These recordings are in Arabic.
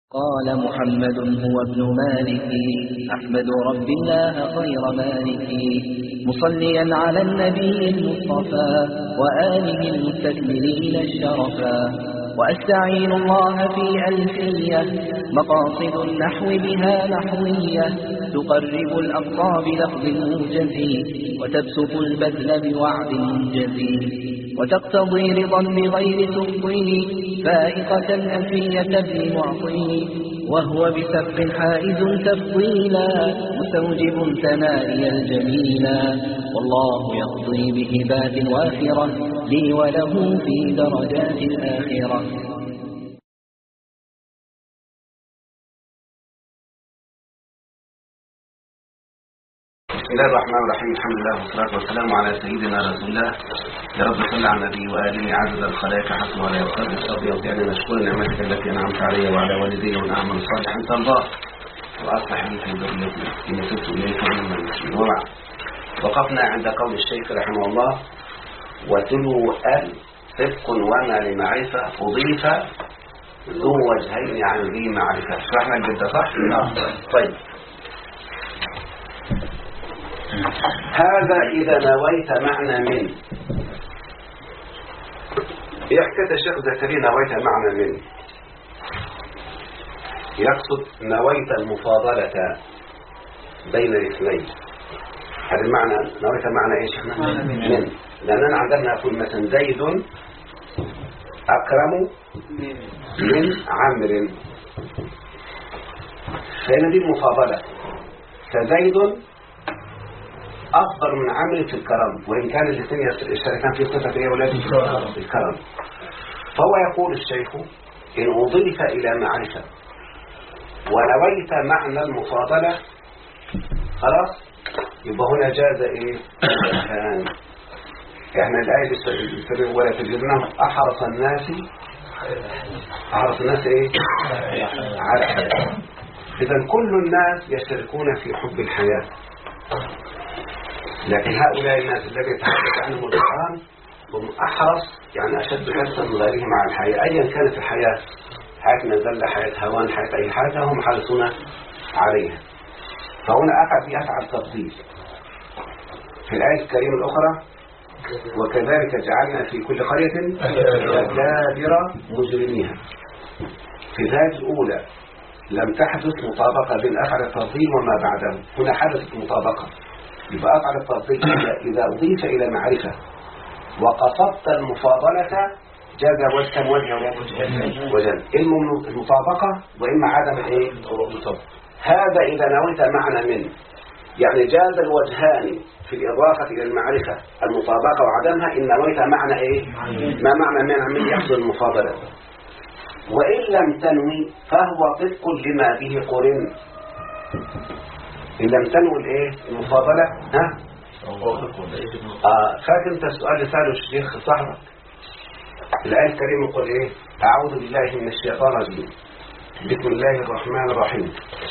قال محمد هو ابن مالك أحمد رب الله خير مالك مصليا على النبي المصطفى وآله المستكملين الشرفا وأستعين الله في ألفية مقاصد النحو بها نحوية تقرب الأقصى بلفظ موجز وتبسط البذل بوعد منجز وتقتضي رضا بغير تفضيل فائقة ألفية ابن معطي وهو بسبق حائز تفضيلا مستوجب ثنائي الجميلا والله يقضي بهبات وافرة لي وله في درجات الآخرة. بسم الله الرحمن الرحيم. الحمد لله والصلاة والسلام على سيدنا رسول الله. يا رب صل على النبي وآله عدد الخلائق حسن ولا يقدر الشر يوزعني نشكر نعمتك التي أنعمت علي وعلى والدي وأن أعمل صالحا ترضاه وأصلح لي في ذريتي إني تبت إليك من المسلمين. وبعد وقفنا عند قول الشيخ رحمه الله وتلو صدق وما لمعرفة أضيف ذو وجهين عن ذي معرفة. شرحنا الجدة صح؟ نعم. طيب هذا إذا نويت معنى من يحكي الشيخ زكريا نويت معنى من يقصد نويت المفاضلة بين الاثنين. هذا المعنى نويت معنى ايش احنا من لأننا عندنا نقول مثلا زيد أكرم من عمرو فهنا دي المفاضلة فزيد أفضل من عمرو في الكرم وإن كان الاثنين يشتركان في صفة ايه ولاد الكرم. فهو يقول الشيخ إن أضيف إلى معرفة ونويت معنى المفاضلة خلاص يبقى هنا جاز ايه احنا الآية ولا تجدنهم أحرص الناس ايه على الحياة. إذن كل الناس يشتركون في حب الحياة لكن هؤلاء الناس الذين يتحدث عنهم القرآن هم أحرص يعني أشد حرصا من غيرهم على الحياة أيا كانت الحياة حياة نزل حياة هوان حياة أي حاجة هم حرصون عليها. فهنا أقع في أفعل تفضيل في الآية الكريمة الأخرى وكذلك جعلنا في كل قرية أكابر مجرميها. في الآية الأولى لم تحدث مطابقة بين أفعل التفضيل وما بعده هنا حدثت مطابقة يبقى أفعل التفضيل إذا أضيف إلى معرفة وقصدت المفاضلة جاز وجه وجه إما المطابقة وإما عدم إيه هذا إذا نويت معنى من يعني جاز الوجهان في الإضافة إلى المعرفة المطابقة وعدمها إن نويت معنى إيه ما معنى من يحصل المفاضلة. وإن لم تنوي فهو طبق لما به قرن. إن لم تنوي الإيه المفاضلة ها فاكر أنت السؤال اللي سأله الشيخ صاحبك الآية الكريمة يقول إيه أعوذ بالله من الشيطان الرجيم بسم الله الرحمن الرحيم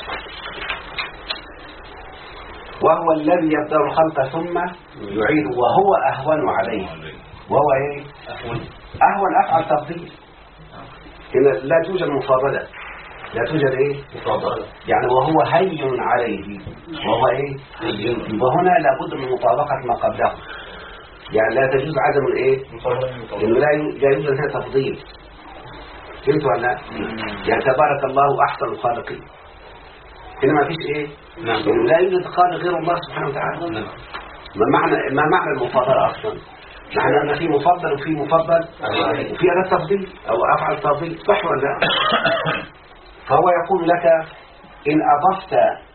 وهو الذي يبدأ الخلق ثم يعيد وهو أهون عليه وهو إيه أهون أفعل تفضيل إن لا توجد مفاضلة لا توجد إيه مفاضلة يعني وهو هين عليه وهو إيه يبقى هنا لابد من مطابقة ما قبله يعني لا تجوز عدم الإيه إنه لا يوجد هنا تفضيل. فهمتوا ولا يعني تبارك الله أحسن الخالقين هنا ما فيش إيه إنه لا يوجد خالق غير الله سبحانه وتعالى. ما معنى المفاضلة أصلا معنى أن في مفضل وفي مفضل وفي أداة تفضيل أو أفعل تفضيل صح ولا فهو يقول لك إن أضفت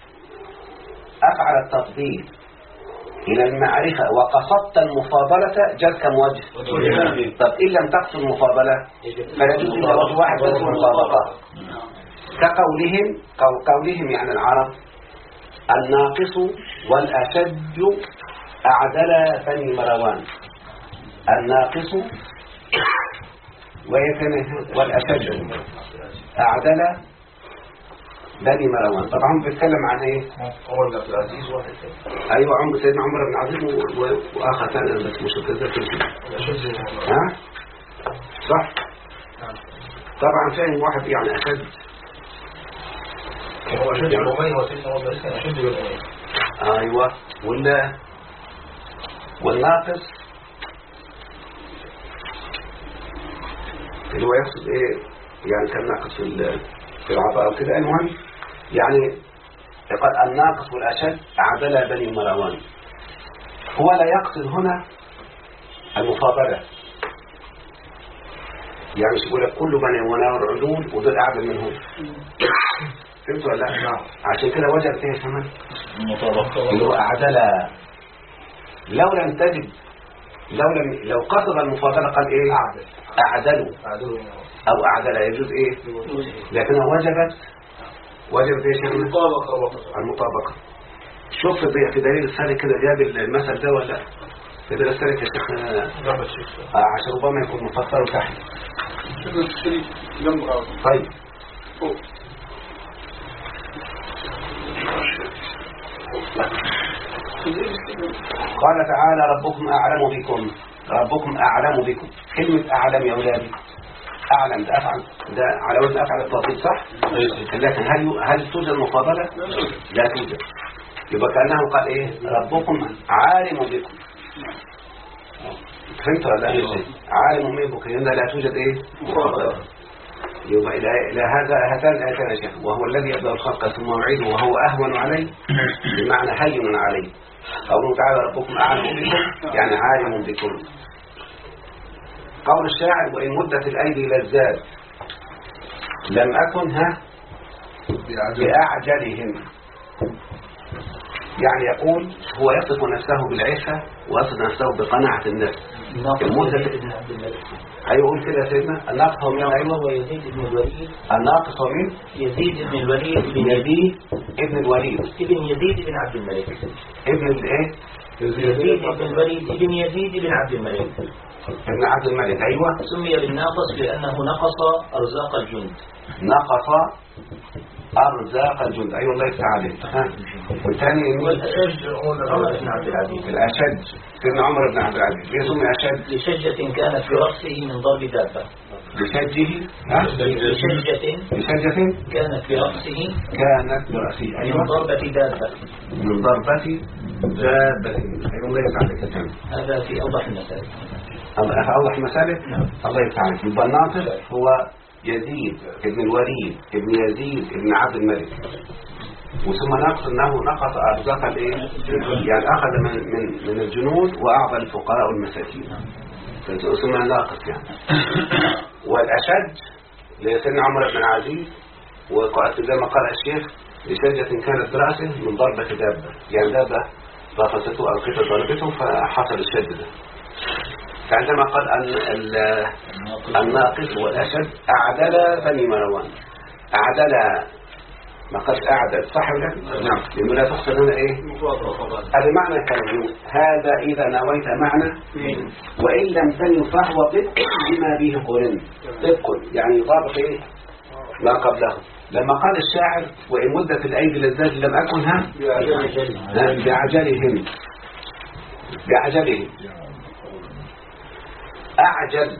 أفعل التفضيل إلى المعرفة وقصدت المفاضلة جاز كم وجه طب إن لم تقصد المفاضلة فيجوز إلا وجه واحد بس المطابقة كقولهم يعني العرب الناقص والأشد أعدل بني مروان الناقص والأشد أعدل بني مروان. طبعا بيتكلم عن ايه عمر بن العزيز واحد ايوه سيدنا عمر بن العزيز واخر ثاني بس مش متذكر ها صح طبعا فاهم واحد يعني أشد هو أشد الأمين وسيدنا هو أشد بالأمين. أيوة. والناقص اللي هو يقصد إيه يعني كان ناقص في العطاء وكده. المهم يعني قال الناقص والأشد أعدل بني مروان. هو لا يقصد هنا المفاضلة، يعني مش يقول لك كل بني مروان عدول ودول أعدل منهم. فهمت ولا لا؟ عشان كده وجد فيه كمان اللي هو أعدل. لو لم تجد لو قصد المفاضلة قال إيه أعدلوا أو أعدل يجوز إيه، لكنها وجبت إيه شيخنا المطابقة. شوف في دليل السالك كده جاب المثل ده ولا في دليل السالك يا شيخنا عشان ربما يكون مفسر تحت. طيب قال تعالى ربكم أعلم بكم. كلمة أعلم يا أولادي، أعلم ده أفعل، ده على وزن أفعل التفضيل صح؟ لكن هل توجد مفاضلة؟ لا توجد. يبقى كأنه قال إيه ربكم عالم بكم. فهمت ولا لا؟ عالم بكم لأن لا توجد إيه مفاضلة. يبقى إلى هذان الآيتان يا شيخ، وهو الذي يبدأ الخلق ثم يعيده وهو أهون عليه بمعنى هين عليه. قوله تعالى ربكم أعلم بكم يعني عالم بكم. قول الشاعر وإن مدت الأيدي للزاد لم أكن بأعجلهم. يعني يقول هو يصف نفسه بالعفة ويصف نفسه بقناعة النفس. هيقول كده سيدنا الناقص هو من أيوة ويزيد بن الوليد. الناقص هو من يزيد بن الوليد ابن الوليد ابن يزيد بن عبد الملك. ابن الايه يزيد بن الوليد ابن يزيد بن عبد الملك ابن عبد الملك. أيوة. سمي بالناقص لأنه نقص أرزاق الجند. نقص أرزاق الجند. أيوة الله يفتح عليك. والثاني والأشج عمر بن عبد العزيز. الأشج سيدنا عمر بن عبد العزيز. ليه سمي أشج؟ لشجة كانت في رأسه من ضرب دابة. لشجة كانت في رأسه أيوة. من ضربة دابة. أيوة الله يفتح عليك. هذا في أوضح المسائل. أوضح المسائل. الله يفتح عليك. يبقى الناقص هو يزيد ابن الوليد ابن يزيد ابن عبد الملك. وثم نقص انه نقص ارزاق الايه يعني اخذ من الجنود واعطى الفقراء والمساكين. ثم ناقص يعني. والاشد لسيدنا عمر بن العزيز زي ما قال الشيخ لشجة كانت برأسه من ضربة دابة، يعني دابة ضربته او قطة ضربته فحصل الشد ده. فعندما قال أن الناقص والأشد أعدل بني مروان. أعدل ما قالش أعدل صح ولا؟ نعم. لأنه لا تقصد هنا إيه هذا معنى كلمة هذا إذا نويت معنى وإن لم تنو فهو طبق بما به قرن. طبق يعني يطابق إيه ما قبله. لما قال الشاعر وإن مدت الأيدي للزاد لم أكن بعجلهم أعجل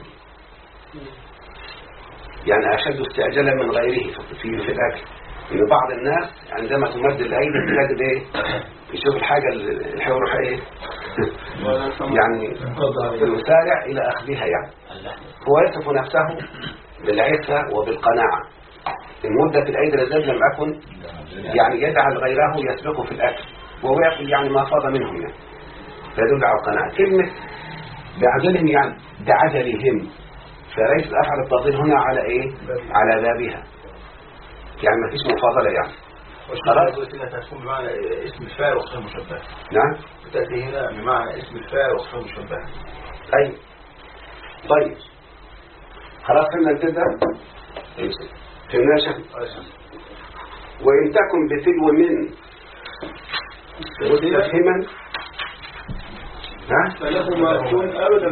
يعني أشد استعجالا من غيره في الأكل. إن بعض الناس عندما تمد الأيدي تجد إيه يشوف الحاجة اللي هيروح إيه يعني يسارع إلى أخذها. يعني هو يصف نفسه بالعفة وبالقناعة. المدة في الأيدي للزاد لم أكن يعني يجعل غيره يسبقه في الأكل وهو يأكل يعني ما فاض منهم يعني فيدل على القناعة. كلمة بعجلهم يعني بعجلهم فليس أفعل التفضيل هنا على إيه على بابها يعني ما فيش مفاضلة يعني. خلاص تكون بمعنى اسم الفاعل وصفه مشبه. نعم تأتي هنا بمعنى اسم الفاعل وصفه مشبه. أي طيب خلاص خلينا نبدأ. فهمنا شيخ. وإن تكن بتلو من مستفهما فله ما يكون أبدا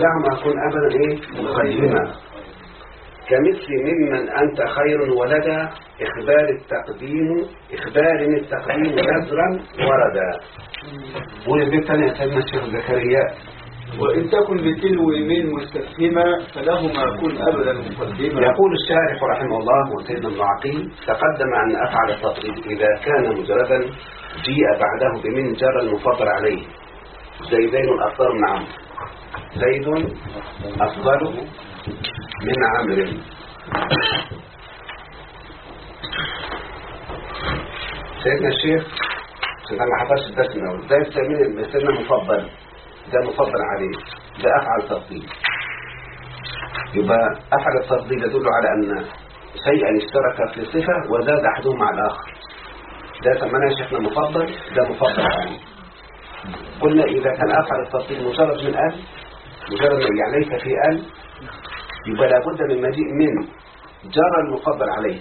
مقدما كمثل ممن أنت خير ولدا إخبار التقديم نذرا وردا. قول البيت تاني يا سيدنا الشيخ زكريا وإن تكن بتلو من مستفهمة فلهما كن أبدا مقدمة. يقول الشارح رحمه الله وسيدنا ابن عقيل: تقدم أن أفعل التطبيق إذا كان مجردا جيء بعده بمن جر المفضل عليه. زيدين أفضل من عمرو. زيد أفضل من عمرو. سيدنا الشيخ عشان ما حضرش الدرس من أول، ده يسمين سيدنا مفضل، ده مفضل عليه، ده أفعل تفضيل. يبقى أفعل التفضيل يدل على أن شيئا اشترك في صفة وزاد أحدهم مع الآخر. ده سميناه شيخنا مفضل، ده مفضل عليه. قلنا إذا كان أفعل التفضيل مجرد من أل، مجرد يعني ليس في أل، يبقى لابد من مجيء من جرى المفضل عليه.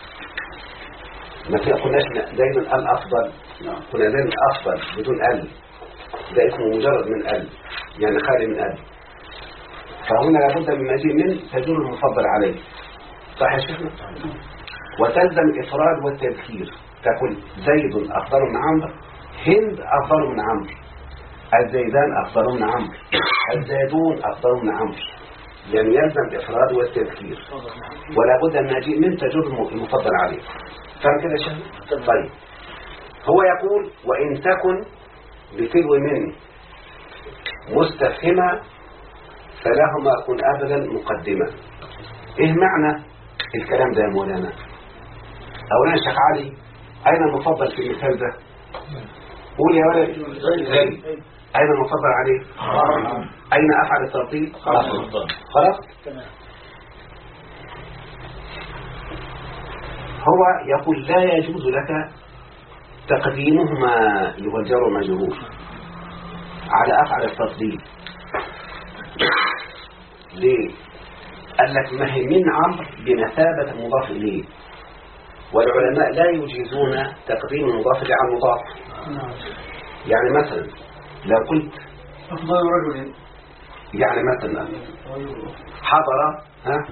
ما قلناش دايما الأفضل، قلنا دايما أفضل بدون أل، ده اسمه مجرد من أل، يعني خالي من أل. فهنا لابد من مجيء من تدل المفضل عليه. صح يا شيخنا؟ وتلزم الإفراد والتذكير. تقول زيد أفضل من عمرو، هند أفضل من عمرو، الزيدان أفضل من عمرو، الزيدون أفضل من عمرو. يعني يلزم الإفراد والتذكير، ولا بد أن نجيء من تجر المفضل عليه. فهم كده يا شيخ؟ طيب، هو يقول: وإن تكن بتلو من مستفهمة فلهما كن أبدا مقدمة. إيه معنى الكلام ده يا مولانا؟ أولا شيخ علي، أين المفضل في المثال ده؟ قول يا ولد. زيد. أين المفضل عليه؟ أين أفعل الترتيب؟ خلاص؟ هو يقول لا يجوز لك تقديمهما اللي هو الجار والمجرور على أفعل التفضيل. ليه؟ قال لك ما هي من عمرو بمثابة المضاف إليه، والعلماء لا يجيزون تقديم المضاف إليه على المضاف. يعني مثلا لو قلت أفضل رجل، يعني مثلا حضر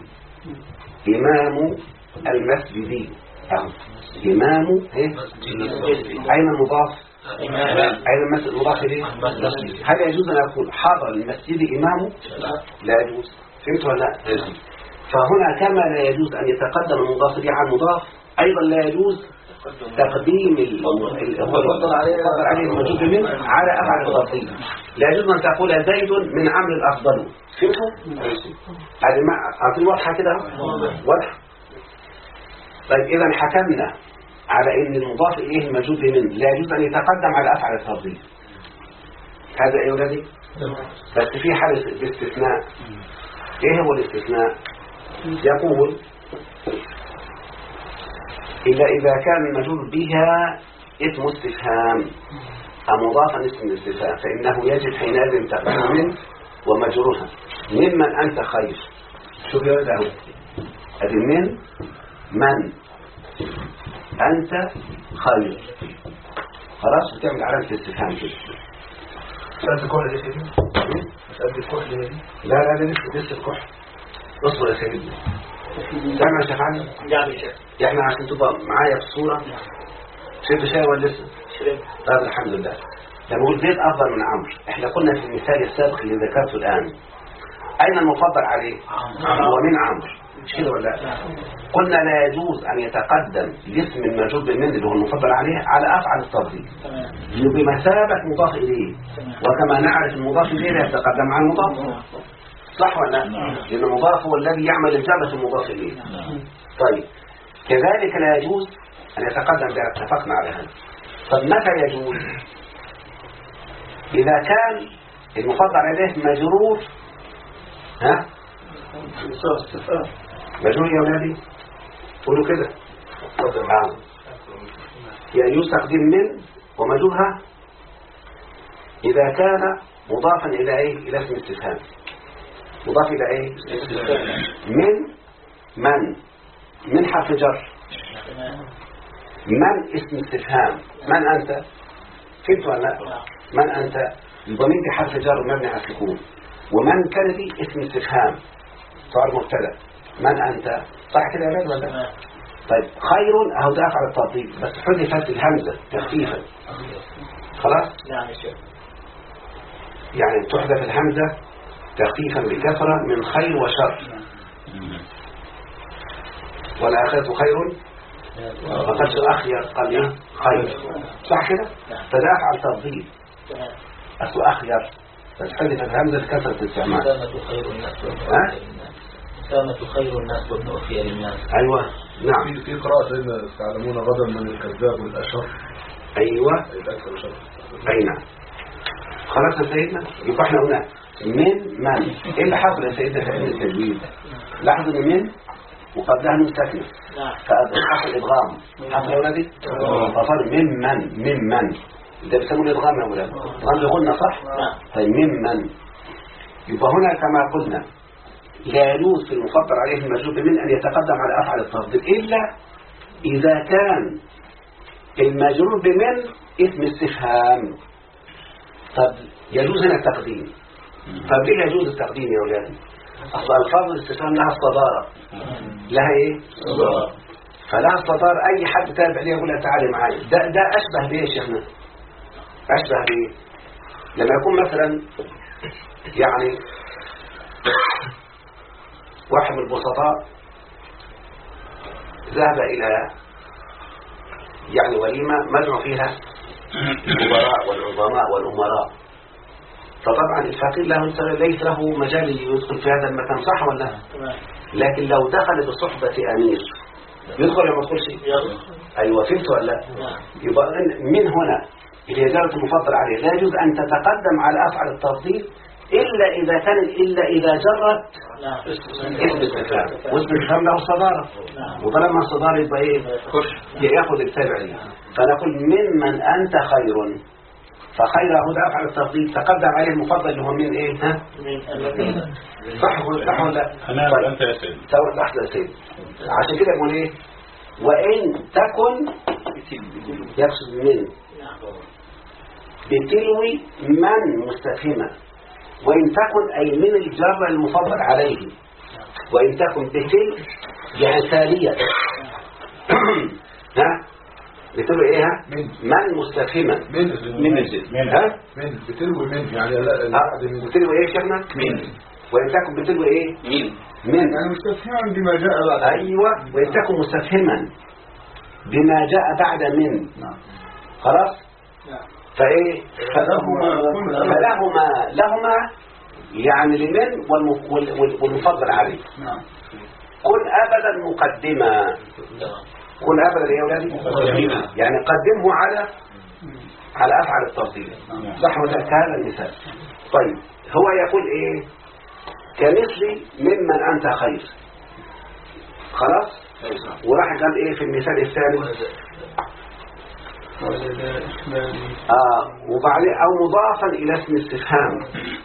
إمام المسجد، إمام أين المضاف؟ أين المسجد المضاف إليه؟ هل يجوز أن أقول حضر المسجد إمامه؟ لا يجوز. فهمت ولا لا؟ فهنا كما لا يجوز أن يتقدم المضاف إليه على المضاف، أيضا لا يجوز تقديم المفضل عليه الموجود منه على أفعل التفضيل. لا يجوز أن تقول زيد من عمرو الأفضل. فهمتوا؟ هذه أعطي واضحة كده؟ واضحة. طيب إذا حكمنا على أن المضاف إليه الموجود منه لا يجوز أن يتقدم على أفعل التفضيل. هذا إيه ولدي؟ بس في حالة الاستثناء. إيه هو الاستثناء؟ يقول إلا إذا كان المجرور بها اسم استفهام أو مضافا اسم الاستفهام فإنه يجب حينئذ تقديم من ومجرورها. ممن أنت خير. شوف يا ولد أهو، أدي من أنت خير. خلاص بتعمل علامة الاستفهام كده. مسألة الكحل دي سيدي؟ مسألة الكحل دي؟ لا لسه الكحل. اصبر يا سيدي. سامع يا شيخ علي؟ نعم يا شيخ. احنا عشان تبقى معايا في الصورة. شربت شاي ولا لسه؟ شربت. طيب الحمد لله. لما قلت زيد أفضل من عمرو، احنا قلنا في المثال السابق اللي ذكرته الآن أين المفضل عليه؟ هو من عمرو، مش كده ولا لا؟ قلنا لا يجوز أن يتقدم الاسم الموجود من اللي هو المفضل عليه على أفعل التفضيل بمثابة مضاف إليه، وكما نعرف المضاف إليه لا يتقدم على المضاف. صح ولا لا؟ لأن المضاف هو الذي يعمل إجابة المضاف إليه. طيب كذلك لا يجوز أن يتقدم بها، اتفقنا على هذا. طب متى يجوز؟ إذا كان المفضل عليه مجرور مجرور يا ولادي قولوا كده يجوز تقديم من ومجرورها إذا كان مضافا إلى إيه؟ إلى اسم استفهام. مضاف إلى إيه؟ من حرف جر. من اسم استفهام. من أنت؟ فهمت ولا لا؟ من أنت؟ الضمير دي حرف جر مبني على السكون، ومن كان دي اسم استفهام صار مبتدا. من أنت؟ صح كده يا ولاد ولا؟ طيب خير أهو ده أفعل التطبيق بس حذفت الهمزة تخفيفا. خلاص؟ نعم يا شيخ. يعني تحذف الهمزة تخفيفا بكثرة من خير وشر. والآخرة خير فقد أخير قال إيه خير، صح كده؟ فده أفعل تفضيل أسو أخير، فتحذف الهمزة بكثرة الاستعمال. سامة خير الناس سامة خير الناس وابن أخير الناس. أيوة نعم. في قراءة سيدنا تعلمون غدا من الكذاب والأشر. أيوة الأكثر وشر. أي نعم. خلاص يا سيدنا، يبقى احنا قلنا من ايه اللي حصل يا سيدنا في علم التجويد؟ لاحظوا ان من وقبلها نون ساكنه فحصل ادغام. حصل يا ولادي فصار من ده بيسموه الادغام يا ولاد، ادغام بغنى صح؟ طيب من يبقى هنا كما قلنا لا يجوز في المفضل عليه المجرور بمن ان يتقدم على افعل التفضيل الا اذا كان المجرور بمن اسم استفهام. طب يجوز هنا التقديم. طب ليه يجوز التقديم يا ولاد؟ اصل الفاظ الاستفهام لها الصدارة، لها ايه؟ صدارة. فلها الصدارة، اي حد تابع ليه يقول لها تعالي معايا. ده اشبه بيه يا شيخنا، اشبه بيه لما يكون مثلا يعني واحد من البسطاء ذهب الى يعني وليمة مجمع فيها الكبراء والعظماء والأمراء، فطبعا الفقير ليس له مجال يدخل في هذا المكان صح ولا لا؟ لكن لو دخل بصحبة أمير يدخل ولا ما يدخلش؟ أيوة فهمت ولا لا؟ يبقى من هنا اللي هي جارة المفضل عليه لا يجوز أن تتقدم على أفعل التفضيل إلا إذا جرت اسم استفهام، واسم الاستفهام له صدارة، وطالما الصدارة يبقى إيه؟ يأخذ التابع ليه. فنقول ممن أنت خير، فخير هو أفعل التفضيل تقدم عليه المفضل اللي هو من إيه؟ ها؟ صح ولا لا؟ أنا وأنت يا سيد. سوى لحظة يا سيد. عشان كده يقول إيه؟ وإن تكن يقصد من بتلوي من مستفهمة، وإن تكن أي من الجر المفضل عليه، وإن تكن بتل يعني تالية ها بتلوي إيه ها؟ من مستفهمة من الجر ها؟ من بتلوي من يعني بتلوي إيه شفنا؟ من. وإن تكن بتلوي إيه؟ من يعني مستفهما بما جاء بعد. أيوة وإن تكن مستفهما بما جاء بعد من. خلاص؟ فإيه؟ فلهما يعني لمن والمفضل عليه. كن أبدا مقدمة، كن أبدا يا أولادي مقدمة، يعني قدمه على أفعل التفضيل صح ولا هذا المثال. طيب هو يقول إيه؟ كمثل ممن أنت خير. خلاص؟ وراح قال إيه في المثال الثاني؟ وبعدين أو مضافا إلى اسم استفهام،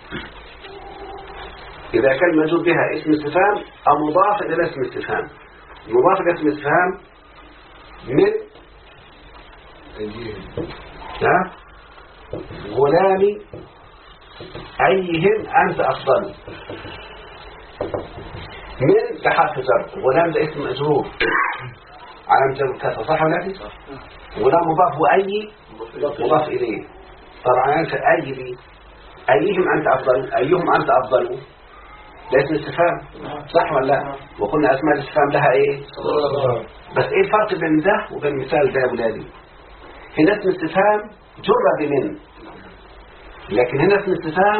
إذا كان موجود بها اسم استفهام أو مضافا إلى اسم استفهام. مضاف إلى اسم استفهام من غلام أيهم أنت أفضل. من بحرف جر، غلام ده اسم مجرور علامة جر الكسر صح ولا لا؟ ولا مضاف وأي مضاف إليه. طبعا أنت أي دي أيهم أنت أفضل، أيهم أنت أفضل ده اسم استفهام صح ولا لا؟ وقلنا أسماء الاستفهام لها إيه؟ بس إيه الفرق بين ده وبين المثال ده يا أولادي؟ هنا اسم استفهام جر بمن، لكن هنا اسم استفهام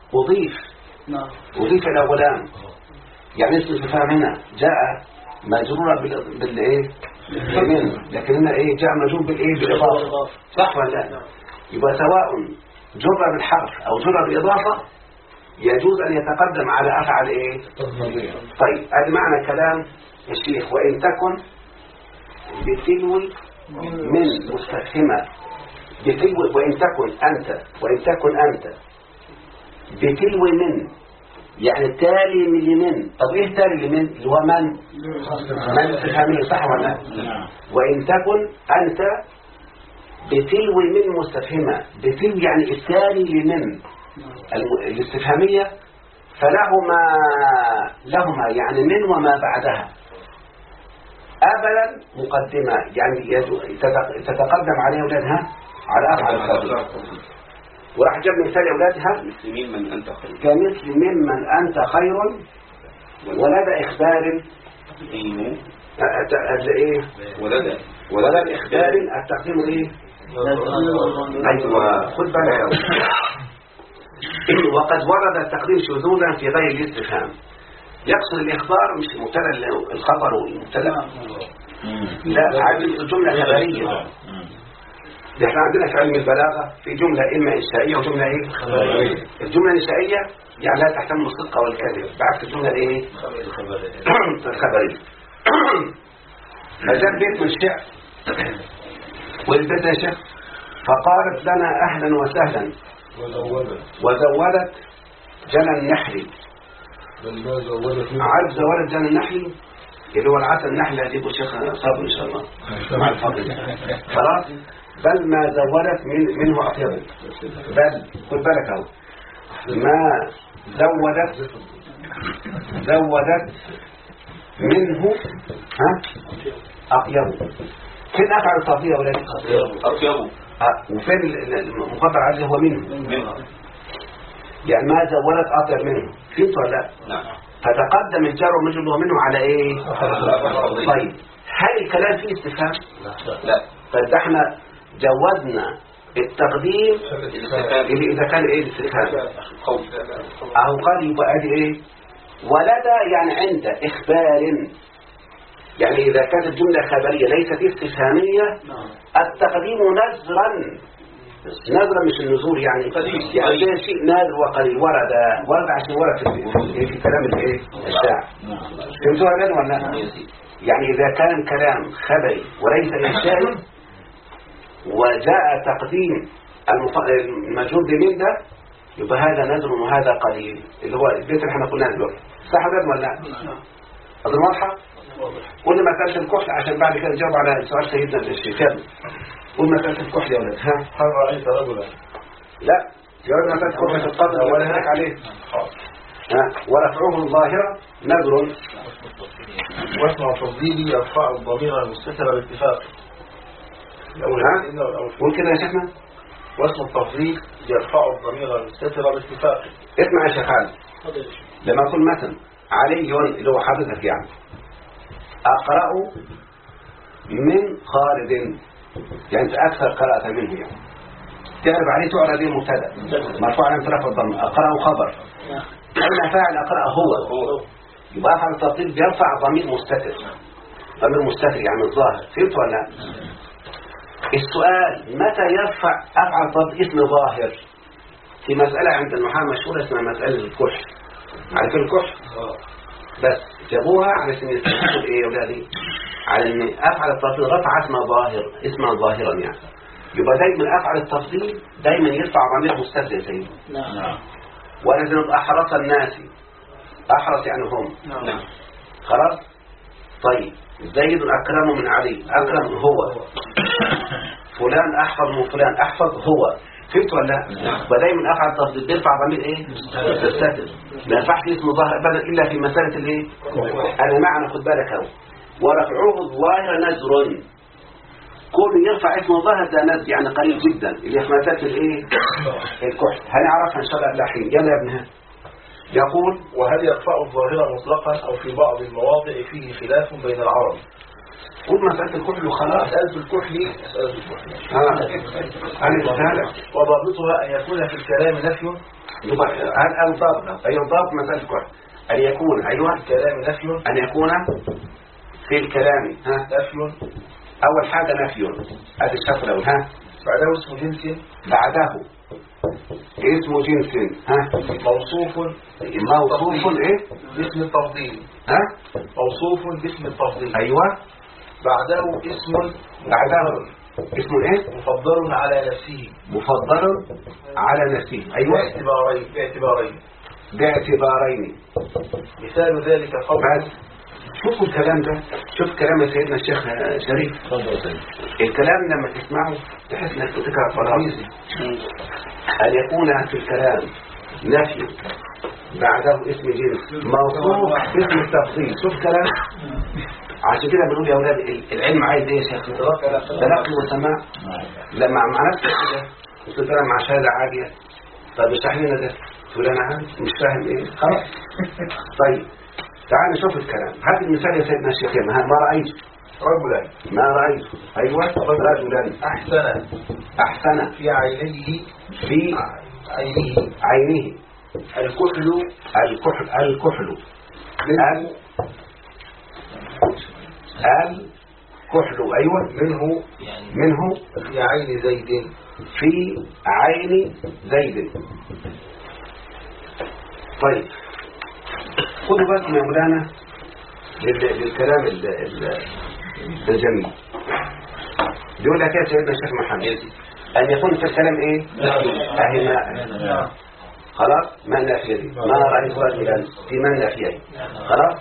أضيف إلى غلام. يعني اسم استفهام هنا جاء مجرورا بالإيه؟ بمن، لكن هنا إيه جاء مجرور بالإيه؟ بالإضافة صح ولا لا؟ يبقى سواء جر بالحرف أو جر بالإضافة يجوز أن يتقدم على أفعل إيه؟ طيب هذا معنى كلام الشيخ. وإن تكن بتلوي من مستفهمة بتلوي، وإن تكن أنت بتلوي من يعني تالي من لمن. طب إيه تالي لمن؟ اللي هو من استفهامية صح ولا لا؟ وإن تكن أنت بتلوي من مستفهمة، بتلوي يعني التالي لمن الاستفهامية، لهما يعني من وما بعدها أبدا مقدمة، يعني تتقدم عليه أولادها على أفعال التفضيل. وراح جاب مثال يا أولادها مثل ممن أنت خير كمثل ممن أنت خير ولدى إخبار إيه ولدى إخبار التقديم إيه أيوة خد بالك وقد ورد التقديم شذوذا في غير الاستفهام يقصد الإخبار مش مبتدا الخبر والمبتدا لا عادي الجملة خبرية احنا عندنا في علم البلاغة في جملة إما إنشائية وجملة إيه خبرية. الجملة الإنشائية يعني لا تحتمل الصدق والكذب بعكس الجملة الإيه الخبرية فجاء بيت من الشعر والبيت يا شيخ فقالت لنا أهلا وسهلا وزودت جنى النحل عارف زودت جنى النحل اللي هو العسل النحل هجيبه شيخ صابر إن شاء الله مع الفضل خلاص بل ما زودت منه أطيبه بل خد بالك اهو ما زودت منه أطيبه فين أفعل التفضيل يا ولادي أطيبه وفين المقدر عليه هو منه يعني ما زودت أطيب منه فهمت ولا لا نعم فتقدم الجار والمجرور هو منه على ايه طيب هل الكلام فيه استفهام لا طيب احنا جوزنا التقديم إذا كان ايه الاستفهام اهو قال يبقى ادي ايه ولدى يعني عند اخبار يعني اذا كانت الجملة خبرية ليست استفهامية التقديم نذرا مش النزول يعني شيء نادر وقليل ورد عشان ورد في كلام الايه الشاعر فهمتوها الآن ولا لا يعني إذا كان كلام خبري وليس إنشائي وجاء تقديم المجرور بمن ده يبقى هذا نذر وهذا قليل اللي هو البيت اللي احنا قلناه دلوقتي صح ولا لا أظن واضحة قلنا ما كانش الكحل عشان بعد كده نجاوب على سؤال سيدنا الشيخ قلنا ما كانش الكحل يا ولد هل رأيت رجلا لا جواب ما كانش الكحل في القبر ولا هناك عليه ورفعه الظاهرة نذر واسم التفضيل يرفع الضمير المستتر باتفاق ممكن يا شيخنا واسم التفضيل يرفع الضمير المستتر باتفاق اسمع يا شيخ علي لما أقول مثلا علي اللي هو حافظك يعني أقرأ من خالد يعني أكثر قراءة منه يعني تعرف عليه تعرف به مبتدا مرفوع علامة رفع الضم أقرأ خبر أين فاعل أقرأ هو يبقى أفعل التفضيل بيرفع ضمير مستتر يعني الظاهر فهمت ولا لا السؤال متى يرفع أفعل التفضيل اسم ظاهر في مسألة عند النحاة مشهورة اسمها مسألة الكحل عارفين الكحل بس جابوها على سن يستخدموا ايه يا ولادي على ان افعل التفضيل رفع اسما ظاهرا يعني يبقى دايما افعل التفضيل دايما يرفع ضمير مستتر زي نعم وانا زي احرص الناس احرص يعني هم نعم خلاص طيب زيد اكرم من علي اكرم هو فلان احفظ من فلان احفظ هو فهمت ولا لا ودايما افعل التفضيل بيرفع ضمير ايه مستتر ما ينفعش اسم ظاهر ابدا الا في مساله الايه انا معنى خد بالك اهو ورفعوه الظاهر نذر كون يرفع اسم ظاهر ده نذر يعني قليل جدا اللي في مساله الايه الكحل هنعرفها ان شاء الله الحين يلا يا ابنها يقول وهل يرفع الظاهر مطلقا أو في بعض المواضع فيه خلاف بين العرب قول مسألة الكحل وخلاص مسألة الكحل أنا جهالك وضابطها أن يكون في الكلام نفي هل الضابط أي الضابط مسألة الكحل أن يكون أيوة الكلام نفي أن يكون في الكلام نفي أول حاجة نفي هذه الشرط الأول بعده اسم جنس بعده اسم جنس موصوف إيه باسم التفضيل موصوف باسم التفضيل أيوة بعده اسم ايه مفضل على نفسه أيوة باعتبارين مثال ذلك قول شوفوا الكلام ده شوف كلام سيدنا الشيخ شريف الكلام لما تسمعه تحس انك بتقرا فرنسي أن يكون في الكلام نفي بعده اسم جنس موصوف باسم التفضيل شوف كلام عشان كده بنقول يا اولاد العلم عايز ايه يا شيخ تلقي وسماع لما مع نفسك كده وتتكلم مع شهاده عاليه طيب اشرح لنا ده. تقول انا عارف مش فاهم ايه خلاص. طيب تعال نشوف الكلام. هات المثال يا سيدنا الشيخ. ما رأيت رجلا ما رأيت. ايوه رجلا احسن في عينيه في عينه الكحل الكحل ايوه منه في عين زيد في عين زيد. طيب خذوا بالكم يا مولانا للكلام الجميل. بيقول لك يا سيدنا الشيخ محمد أن يكون في الكلام إيه؟ أهماء. خلاص ما نافية دي. ما رأيت رجلا في ما نافية. خلاص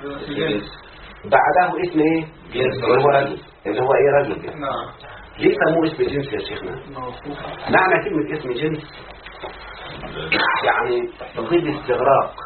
بعده اسم إيه؟ اللي هو رجل. اللي هو إيه رجل؟ ليه سموه اسم جنس يا شيخنا؟ معنى كلمة اسم جنس يعني تضيد استغراق،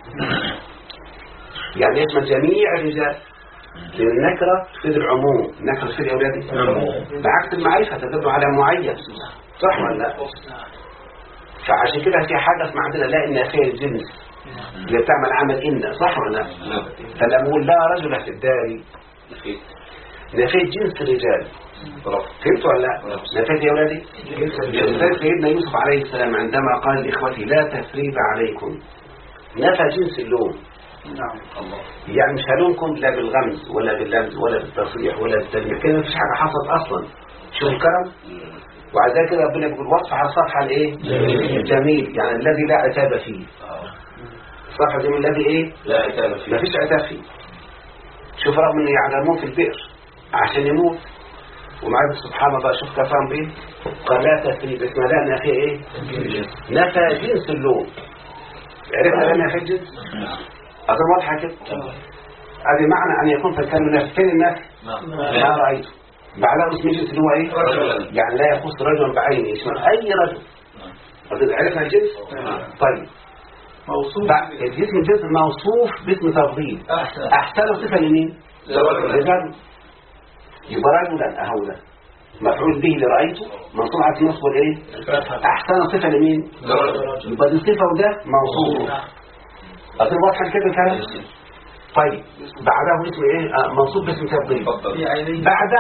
يعني يشمل جميع الرجال. لأن النكرة تفيد العموم. النكرة تفيد أولادي بعكس المعرفة تدل على معين. صح ولا لا؟ فعشان كده في حاجة اسمها عندنا لا النافية الجنس اللي بتعمل عمل إن. صح ولا لا؟ فلما نقول لا رجل في الدار نافية جنس الرجال. فهمتوا ولا لا؟ نافية يا أولادي سيدنا يوسف عليه السلام عندما قال لإخوته لا تثريب عليكم نفى جنس اللوم. يعني مش هلومكم لا بالغمز ولا باللمز ولا بالتصريح ولا بالتلميح. كده مفيش حاجة حصلت أصلا. شوف الكرم. وعلى ذلك ربنا بيقول وصف على الصفحة الايه الجميل، يعني الذي لا عتاب فيه. الصفحة الجميل الذي ايه لا عتاب فيه، مفيش عتاب فيه. شوف رغم ان يعلمون في البئر عشان يموت ومعاذ سبحان الله شوف كفان به قال لا تثريب اسمها لا نفي ايه نفى جنس اللوم. عرفنا لا نفي الجنس أظن واضحة كده. هذا معنى أن يكون في الكلام النفي. فين النفي؟ ما رأيته بعدها اسم الجنس اللي هو ايه يعني لا يخص رجلا بعينه يشمل اي رجل. عرفنا الجنس. طيب موصوف الجسم الجنس موصوف باسم تفضيل احسن صفه لمين؟ للرجل. يبقى رجلا اهو ده مفعول به لرأيته منصوب على النصب والايه احسن صفه لمين؟ يبقى دي صفه وده موصوف. اظن واضحه كده الكلام. طيب بعده اسم ايه منصوب باسم تفضيل. بعده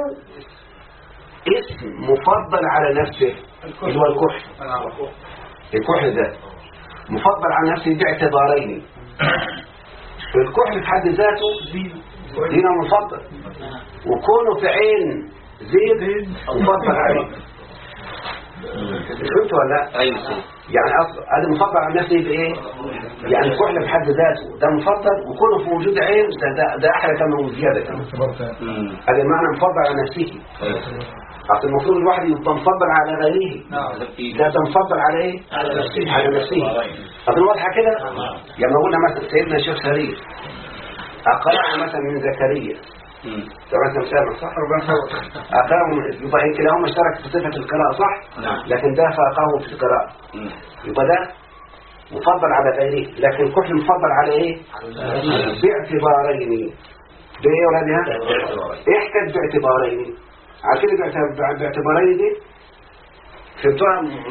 اسم مفضل على نفسه اللي هو الكحل. الكحل ده مفضل على نفسه باعتبارين. الكحل في حد ذاته دينا مفضل وكونه في عين زيد مفضل عليه. فهمت ولا لا؟ ايوه يعني اصلا هذا مفضل على نفسه بايه يعني الكحل بحد ذاته ده مفضل وكونه في وجود عين ده احلى كمان وزياده كمان. هذا معنى مفضل على نفسه. اصل المفروض الواحد يبقى مفضل على غيره. ده مفضل على ايه على نفسه. اظن واضحه كده. لما قلنا مثلا سيدنا الشيخ شريف اقرأ مثلا من زكريا مثلا سامع صح أقرأهم يبقى كلاهما اشترك في صفة القراءة صح لكن ده فاقه في القراءة يبقى ده مفضل على غيره. لكن الكحل مفضل على ايه باعتبارين. ده ايه ولا ده ايه حكاية باعتبارين؟ عارفين باعتبارين دي في بتوع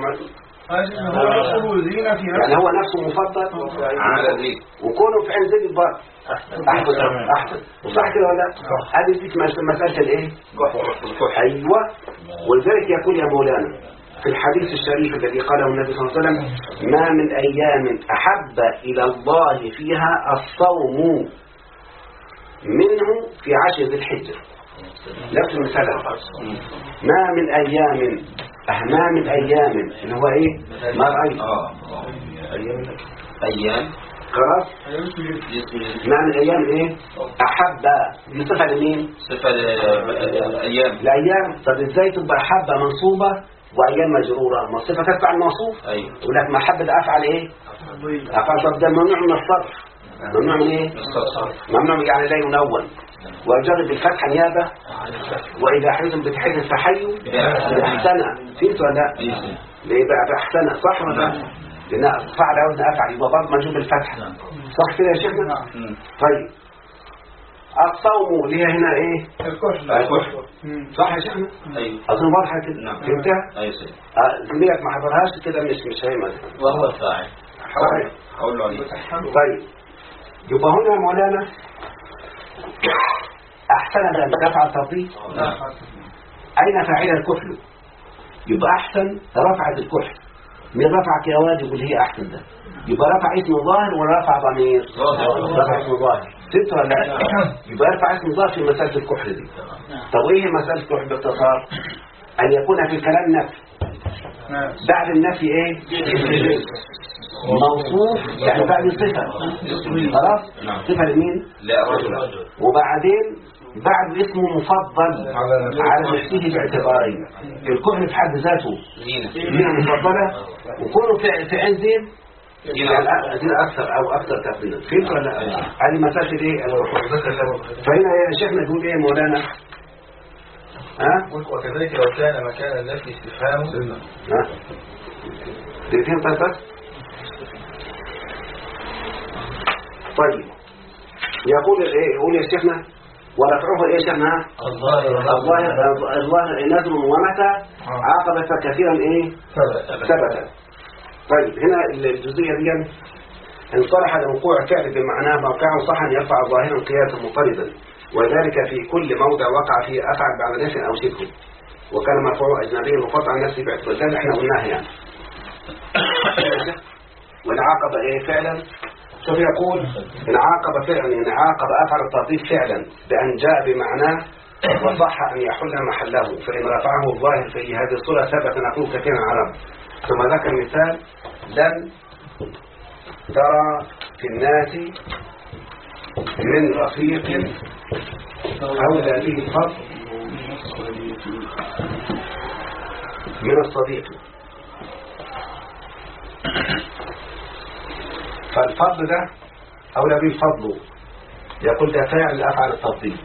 يعني هو نفسه مفضل على ذي وكونه في عين زيد البر احسن وصح كده ولا هذه دي مسألة الايه ايوه. ولذلك يقول يا مولانا في الحديث الشريف الذي قاله النبي صلى الله عليه وسلم ما من ايام احب الى الله فيها الصوم منه في عشر ذي الحجة. نفس المثال ما من ايام اللي هو ايه ما رأيت ايام خلاص معنى الايام ايه احب دي صفه لمين صفه الايام. طب ازاي تبقى احب منصوبه وايام مجروره؟ ما الصفه تتبع الموصوف. ايوه يقول لك ما احب ده افعل ايه افعل. طب ده ممنوع من الصرف. ممنوع من ايه ممنوع يعني لا ينون ويجرب بالفتح نيابه واذا حيثم بتحدث فحيوا باحسنها. فهمت ولا لا؟ ليه بقى باحسنها صح ولا لا؟ لأن فعل عاوزنا أفعل يبقى برضه مجهول بالفتح صح كده يا شيخنا؟ طيب الصوم اللي هي هنا ايه؟ الكحل. صح يا شيخنا؟ ايوه اظن واضحه كده. نعم. فهمتها؟ ايوه سيدي. زميلك ما حضرهاش كده مش هيمة. وهو الفاعل. صحيح. هقول له عليه. طيب يبقى هنا يا مولانا احسن ان تفعل تطبيق. اين فاعل الكحل؟ يبقى احسن رفعت الكحل. من رفعك يا واد يقول هي احسن ده، يبقى رفع اسم ظاهر ولا رفع ضمير؟ رفع اسم ظاهر. ست ولا لا؟ يبقى رفع اسم ظاهر في مسألة الكحل دي. طب ايه مسألة الكحل باختصار؟ ان يكون في الكلام نفي، بعد النفي ايه؟ موصوف، يعني بعد صفة. خلاص؟ صفة لمين؟ لا رجل. وبعدين بعد اسمه مفضل على نفسه باعتبارين. الكحل في حد ذاته زينة مفضلة، وكونه في عين زين زين أكثر أو أكثر تفضيلا. فهمت ولا لا؟ هذه مسألة إيه؟ فهنا يا شيخنا نقول إيه مولانا؟ وكذلك لو كان مكان النفي استفهام. دقيقتين بس. طيب يقول إيه؟ يقول يا شيخنا ورفعه ايه شأنها؟ الظاهر نزل ومتى عاقبة كثيرا ايه؟ ثبت. طيب هنا الجزئية دي ان صلح لوقوع فعل بمعناه موقعه صح ان يرفع ظاهرا قياسا مطردا، وذلك في كل موضع وقع فيه افعل بعد نفي او شبه، وكان مرفوع اجنبي وقطع نفسي باعتبار ذلك احنا قلناها يعني. والعاقبة ايه فعلا؟ شوف يقول إن عاقب فعلا، إن عاقب أثر التطبيق فعلا بأن جاء بمعناه وصح أن يحل محله، فإن رفعه الظاهر في هذه الصورة ثبت نقول كثيرا عرب. ثم ذكر مثال: لن ترى في الناس من رفيق أولى به الفضل من الصديق. فالفضل ده أولى به الفضل، يقول ده فاعل أفعل التفضيل.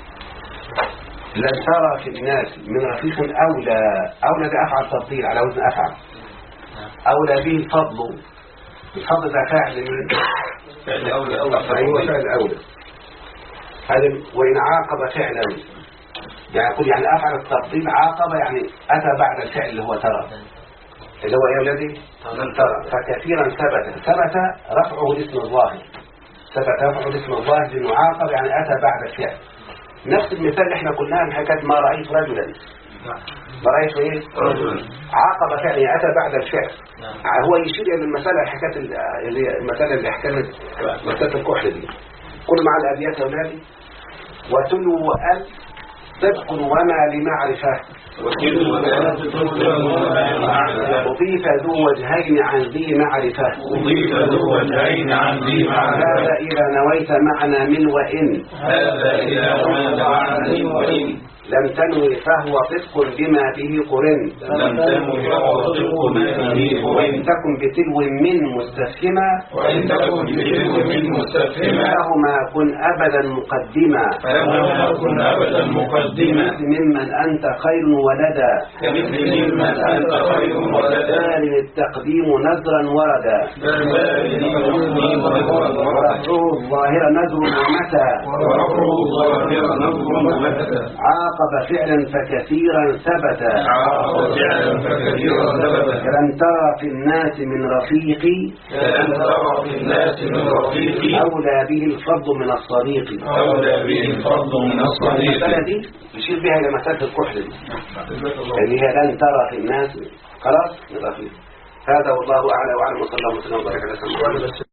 لن ترى في الناس من رفيق أولى ده أفعل التفضيل على وزن أفعل. أولى به الفضل، الفضل ده فاعل فعل أولى. أيوة فعل أولى. هذا وإن عاقب فعلا، يعني يقول يعني أفعل التفضيل عاقب يعني أتى بعد الفعل اللي هو ترى، اللي هو يا ولدي من ترى. فكثيرا ثبت رفعه الاسم الظاهر، ثبت رفعه الاسم الظاهر لأنه عاقب يعني أتى بعد الفعل. نفس المثال اللي احنا قلناه من حكاية ما رأيت رجلا. ما رأيت ايه؟ رجلا. عاقب فعل يعني أتى بعد الفعل. هو يشير إلى المسألة حكاية المسألة اللي حكاية مسألة الكحل دي. كل مع الأبيات يا أولادي: وتلو وأل صدق وما لمعرفة، أضيف ذو وجهين عن ذي معرفة، هذا إذا نويت معنى من وإن، لم تنوي فهو صدق بما به قرن، وإن تكن بتلو من مستفهما، فهما كن أبدا مقدما، ممن أنت خير ولدا، بال التقديم نزرا وردا، ورفعه الظاهر نزر ومتى، عاقب فعلا فكثيرا ثبت، لم ترى في الناس من رفيقي، أولى به الفضل من الصديق. المسألة دي يشير بها إلى مسألة الكحل دي اللي هي لن ترى في الناس. خلاص نبقى فيه هذا، والله أعلى وأعلم، وصلى الله وسلم وبارك على سيدنا محمد.